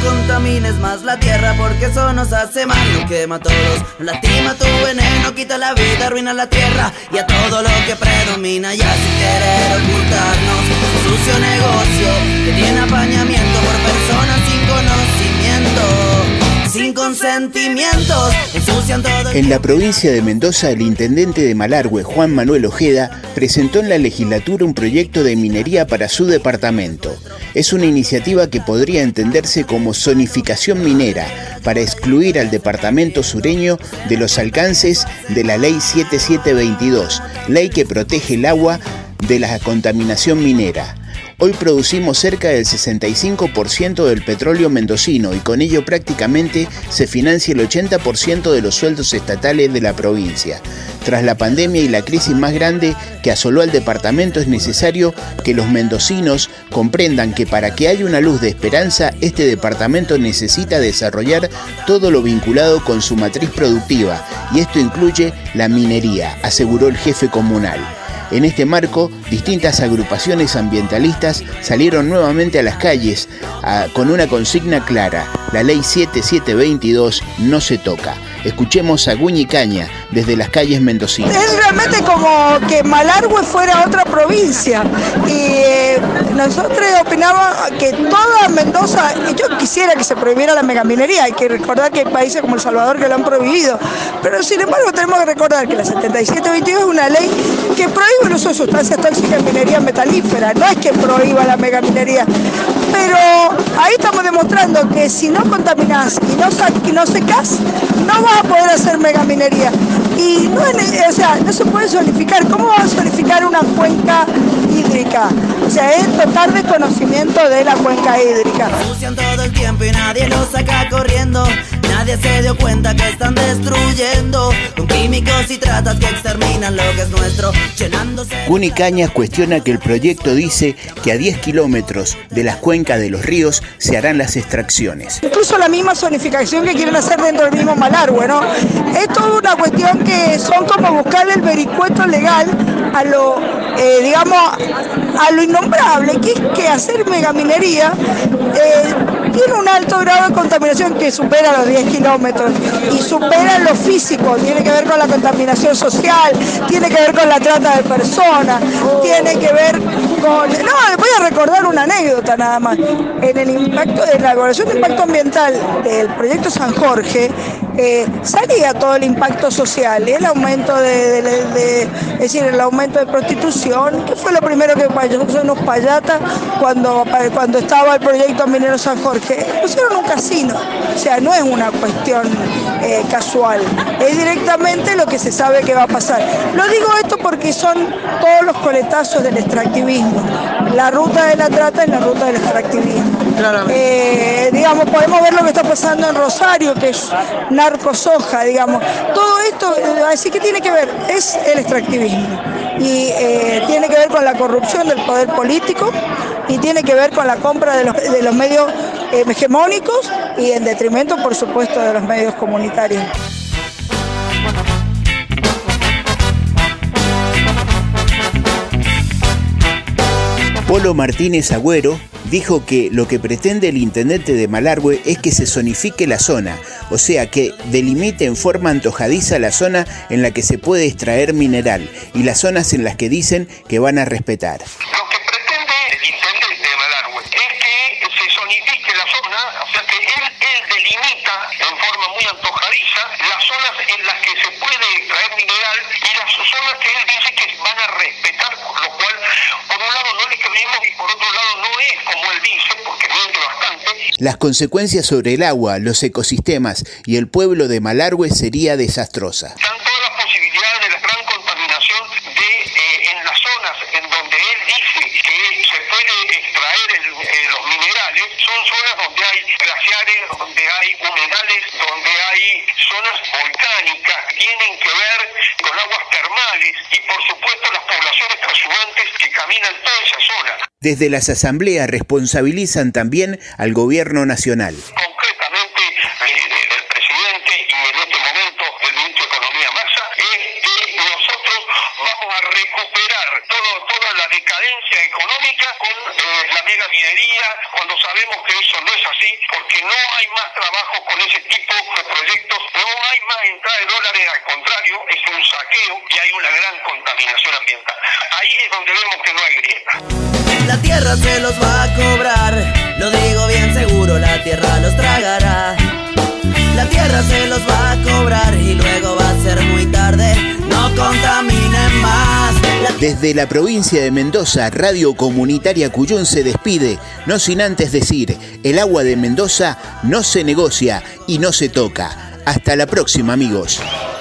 contamines más la tierra, porque eso nos hace mal, nos quema a todos, nos lastima tu veneno, quita la vida, arruina la tierra y a todo lo que predomina. Ya sin querer ocultarnos, sucio negocio que tiene apañamiento por personas sin conocimiento, sin consentimientos, ensucian todo. En la provincia de Mendoza, el intendente de Malargüe, Juan Manuel Ojeda, presentó en la legislatura un proyecto de minería para su departamento. Es una iniciativa que podría entenderse como zonificación minera, para excluir al departamento sureño de los alcances de la Ley 7722, ley que protege el agua de la contaminación minera. Hoy producimos cerca del 65% del petróleo mendocino y con ello prácticamente se financia el 80% de los sueldos estatales de la provincia. Tras la pandemia y la crisis más grande que asoló al departamento, es necesario que los mendocinos comprendan que para que haya una luz de esperanza, este departamento necesita desarrollar todo lo vinculado con su matriz productiva, y esto incluye la minería, aseguró el jefe comunal. En este marco, distintas agrupaciones ambientalistas salieron nuevamente a las calles con una consigna clara: la ley 7722 no se toca. Escuchemos a Guñi Caña desde las calles mendocinas. Es realmente como que Malargüe fuera otra provincia, y nosotros opinamos que toda Mendoza, yo quisiera que se prohibiera la megaminería. Hay que recordar que hay países como El Salvador que lo han prohibido, pero sin embargo tenemos que recordar que la 7722 es una ley que prohíbe el uso de sustancias tóxicas en minería metalífera, no es que prohíba la megaminería, pero ahí estamos demostrando que si no contaminás y no secás, no vas a poder hacer megaminería. Y no se puede zonificar. ¿Cómo vas a zonificar una cuenca hídrica? O sea, es total desconocimiento de la cuenca hídrica. Ensucian todo el tiempo y nadie lo saca corriendo. Nadie se dio cuenta que están destruyendo con químicos y tratas que exterminan lo que es nuestro, llenándose. Guñi Cañas cuestiona que el proyecto dice que a 10 kilómetros de las cuencas de los ríos se harán las extracciones. Incluso la misma zonificación que quieren hacer dentro del mismo Malargüe, ¿no? Es toda una cuestión que son como buscarle el vericueto legal a lo, a lo innombrable, que es que hacer megaminería tiene un alto grado de contaminación que supera los 10 kilómetros y supera lo físico, tiene que ver con la contaminación social, tiene que ver con la trata de personas, tiene que ver con... No, les voy a recordar una anécdota nada más. En el impacto, en la evaluación de impacto ambiental del proyecto San Jorge, salía todo el impacto social, el aumento es decir, el aumento de prostitución, que fue lo primero que nosotros nos payata cuando estaba el proyecto minero San Jorge. Pusieron un casino, o sea, no es una cuestión casual, es directamente lo que se sabe que va a pasar. Lo digo esto porque son todos los coletazos del extractivismo. La ruta de la trata es la ruta del extractivismo. Podemos ver lo que está pasando en Rosario, que es narcosoja, todo esto, así que tiene que ver, es el extractivismo y tiene que ver con la corrupción del poder político y tiene que ver con la compra de los medios hegemónicos y en detrimento, por supuesto, de los medios comunitarios. Polo Martínez Agüero dijo que lo que pretende el intendente de Malargüe es que se zonifique la zona, o sea, que delimite en forma antojadiza la zona en la que se puede extraer mineral y las zonas en las que dicen que van a respetar. Lo que pretende el intendente de Malargüe es que se zonifique la zona, o sea, que él delimita en forma muy antojadiza las zonas en las que se puede extraer mineral y las zonas que él dice que van a respetar, lo cual por un lado no le creemos y por otro lado no es como él dice, porque miente bastante. Las consecuencias sobre el agua, los ecosistemas y el pueblo de Malargüe sería desastrosa. Están todas las posibilidades de la gran contaminación en las zonas en donde él dice que se puede extraer los minerales, son zonas donde hay glaciares, donde hay humedales, donde hay zonas volcánicas, tienen que ver con aguas termales y por supuesto las poblaciones transhumantes que caminan toda esa zona. Desde las asambleas responsabilizan también al gobierno nacional. Concretamente del presidente y en este momento del ministro de Economía Massa, es que nosotros vamos a recuperar toda la decadencia económica con la mega minería, cuando sabemos que eso no es así, porque no hay más trabajo con ese tipo de proyectos, no hay más entrada de dólares, al contrario, es un saqueo y hay una gran contaminación ambiental. Ahí es donde vemos que no hay grieta. La tierra se los va a cobrar, lo digo bien seguro, la tierra los tragará. La tierra se los va a cobrar y luego va a ser muy tarde, no contaminen más. Desde la provincia de Mendoza, Radio Comunitaria Cuyún se despide, no sin antes decir, el agua de Mendoza no se negocia y no se toca. Hasta la próxima, amigos.